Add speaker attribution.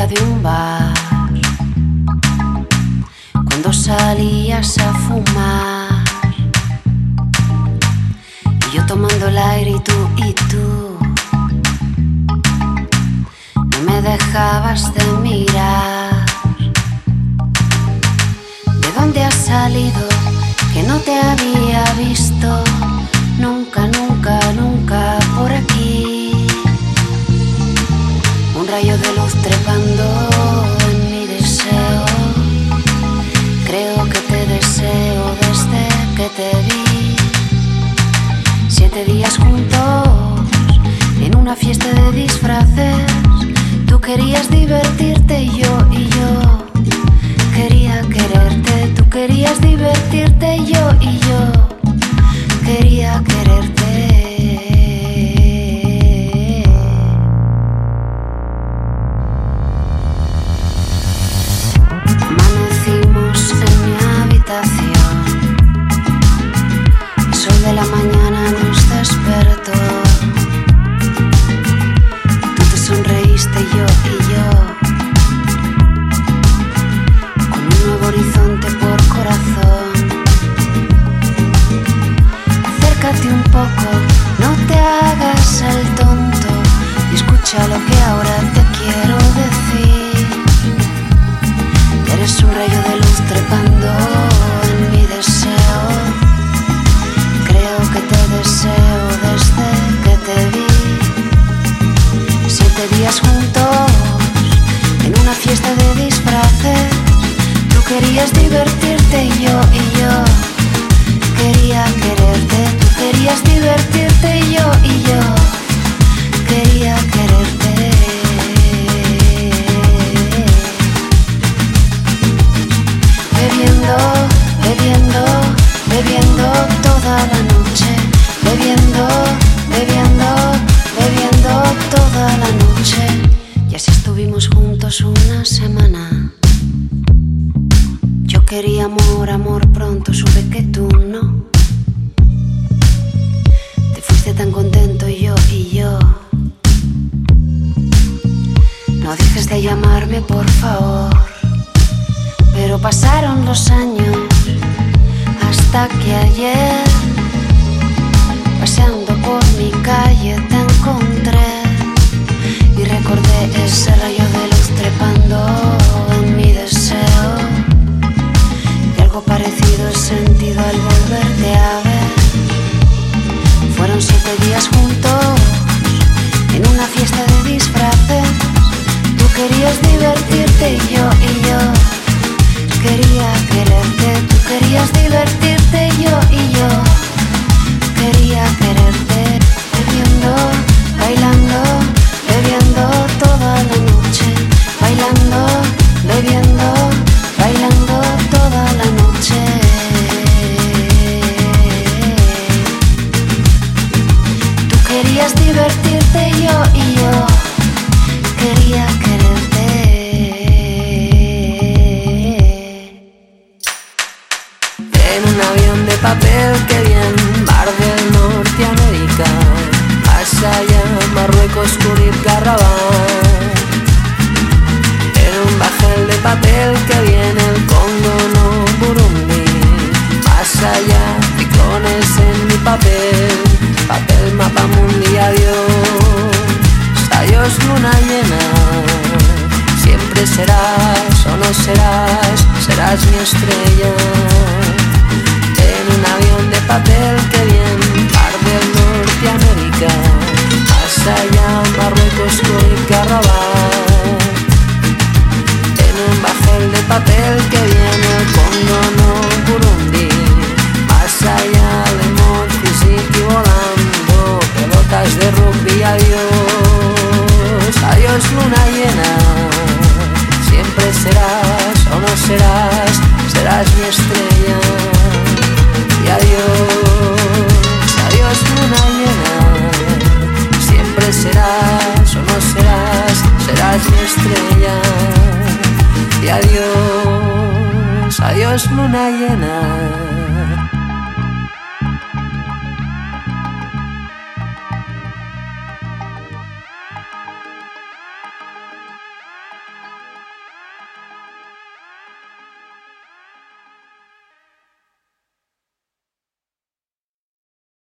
Speaker 1: de un bar, cuando salías a fumar, y yo tomando el aire y tú no me dejabas de mirar. ¿De dónde has salido? Que no te había visto nunca, nunca, nunca por aquí. Un rayo de luz trepando en mi deseo. Creo que te deseo desde que te vi. 7 días juntos en una fiesta de disfraces. Tú querías divertirte y yo quería quererte. Tú querías divertirte y yo quería quererte. Amanecimos en mi habitación. El sol de la mañana nos despertó. Tú te sonreíste y yo con un nuevo horizonte por corazón. Acércate un poco, no te hagas el tonto y escucha lo que ahora te quiero decir. Eres un rayo de luz trepando en mi deseo. Creo que te deseo desde que te vi. 7 días juntos en una fiesta de disfraces. Tú querías divertirte y yo quería quererte. Tú querías divertirte y yo quería quererte. Bebiendo, bebiendo, bebiendo toda la noche. Bebiendo, bebiendo, bebiendo toda la noche. Y así estuvimos juntos una semana. Yo quería amor, amor, pronto supe que tú no. Te fuiste tan contento y yo no dejes de llamarme, por favor. Pero pasaron los años hasta que ayer, paseando por mi calle, te encontré y recordé ese rayo de luz trepando en mi deseo. Y algo parecido he sentido al volverte a ver. Fueron 7 días juntos en una fiesta de disfraces. Tú querías divertirte y yo quería quererte. Tú querías divertirte y yo quería quererte. Bebiendo, bailando, bebiendo toda la noche. Bailando, bebiendo, bailando toda la noche. Tú querías divertirte y yo quería quererte.
Speaker 2: En un avión de papel que viene mar del Norteamérica, más allá Marruecos, Cúricá, Rabat. En un bajel de papel que viene el Congo, no Burundi, más allá ciclones en mi papel, papel mapa mundi. Adiós luna llena, siempre serás o no serás, serás mi estrella. En un avión de papel que viene par del Norteamérica, más allá Marruecos, Cúricá, Rabat. En un bajel de papel que viene el Congo, no Burundi, más allá de Monfisique volando, pelotas de rugby. Adiós, adiós luna llena, siempre serás o no serás, serás mi estrella. Y adiós, adiós luna llena, siempre serás o no serás, serás mi estrella. Y adiós, adiós luna llena.